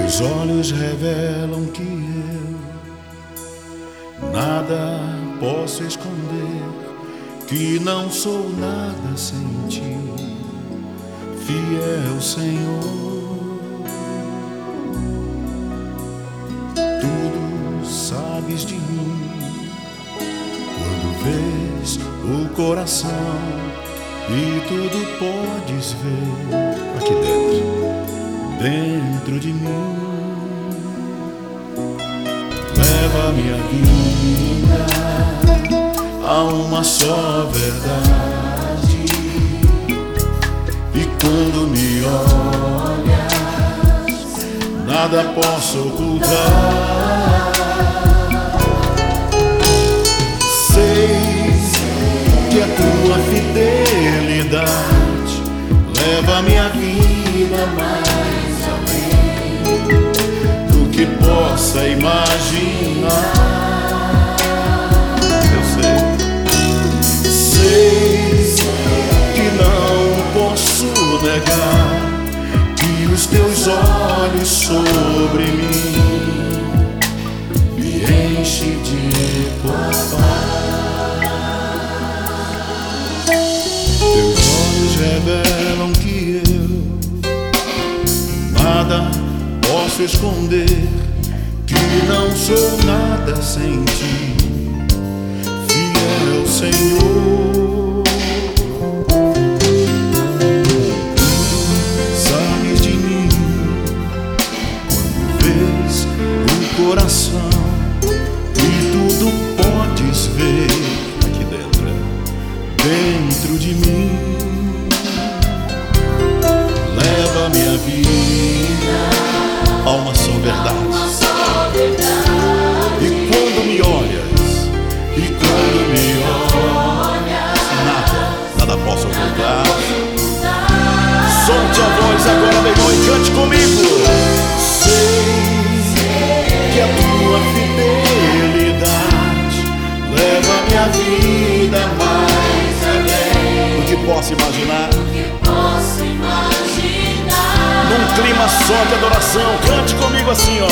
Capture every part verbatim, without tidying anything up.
Teus olhos revelam que eu nada posso esconder, que não sou nada sem ti, fiel Senhor. Tudo sabes de mim quando vês o coração, e tudo podes ver aqui dentro, dentro de mim. Leva minha vida a uma só verdade, e quando me olhas, nada posso ocultar. Sei que a tua fidelidade leva minha vida mais além do que possa imaginar. Eu sei, sei que não posso negar que os teus olhos sobre mim me enchem de tua paz. Teus olhos revelam que eu nada posso esconder, que não sou nada sem ti, fiel Senhor. Tudo sabes de mim quando vês o coração, e tudo podes ver aqui dentro, dentro de mim. Leva minha vida a uma só verdade, e quando me olhas, e quando me olhas, nada, nada posso ocultar. Solte a voz agora, meu irmão, e cante comigo. Sei que a tua fidelidade leva minha vida mais além do que posso imaginar. Num clima só de adoração, cante comigo assim, ó.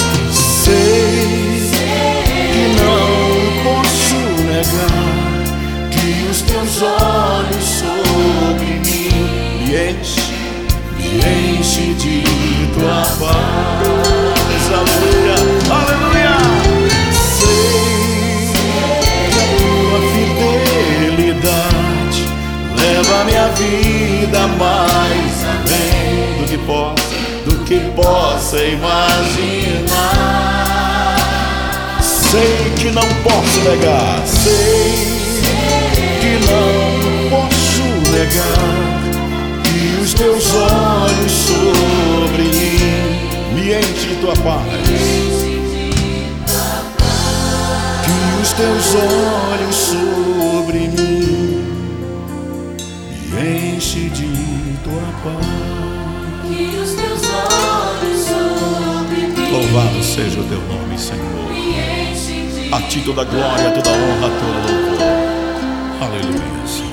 Sei que não posso negar que os teus olhos sobre mim me enchem, me enchem de tua paz. Aleluia, aleluia. Sei que a tua fidelidade leva minha vida mais além do que possa, do que possa imaginar. Sei que não posso negar, sei que não posso negar que os teus olhos sobre mim me enchem de tua paz, que os teus olhos sobre mim me enchem de tua paz. Que os teus olhos sobre mim. Louvado seja o teu nome, Senhor. A ti toda glória, toda honra, toda louvor. Aleluia, Senhor.